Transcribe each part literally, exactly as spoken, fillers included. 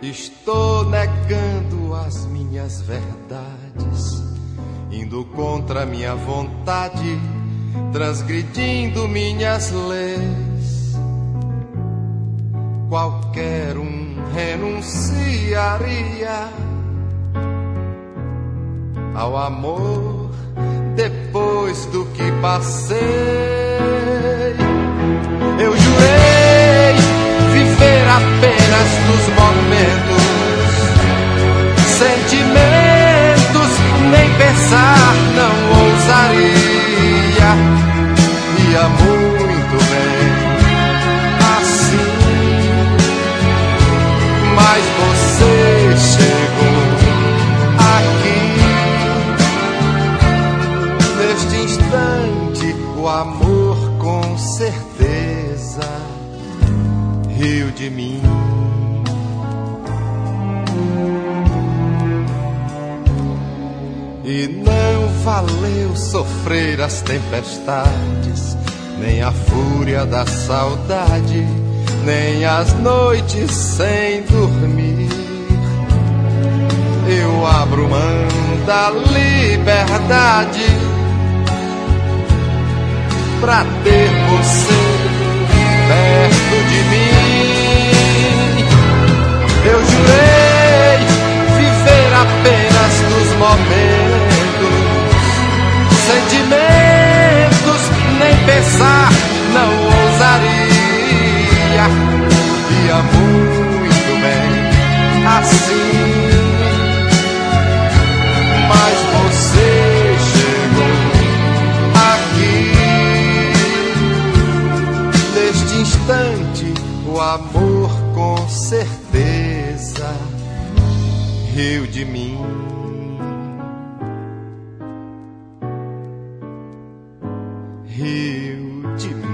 Estou negando as minhas verdades, indo contra minha vontade, transgredindo minhas leis. Qualquer um renunciaria ao amor depois do que passei. Eu jurei viver apenas nos momentos, sentimentos, nem pensar não ousaria. Ia muito bem assim, mas você chegou aqui. Neste instante o amor com certeza riu de mim. E não valeu sofrer as tempestades, nem a fúria da saudade, nem as noites sem dormir. Eu abro mão da liberdade pra ter você perto de mim. Eu jurei viver apenas nos momentos, sentimentos, nem pensar não ousaria. Ia muito bem assim, mas você chegou aqui. Neste instante o amor com certeza riu de mim. Riu de mim.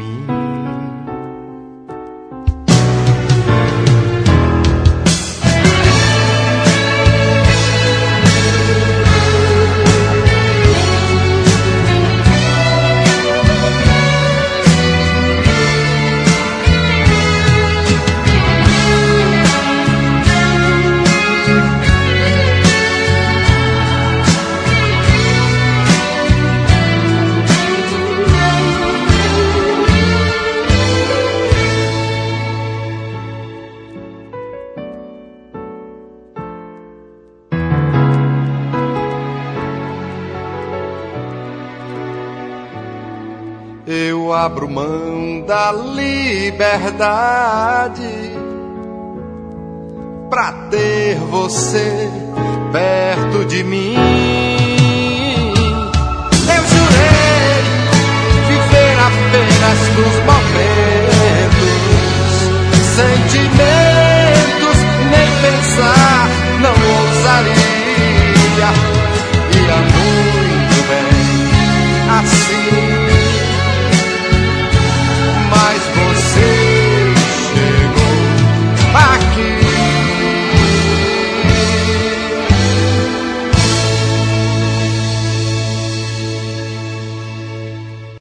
Eu abro mão da liberdade pra ter você perto de mim. Eu jurei viver apenas nos momentos,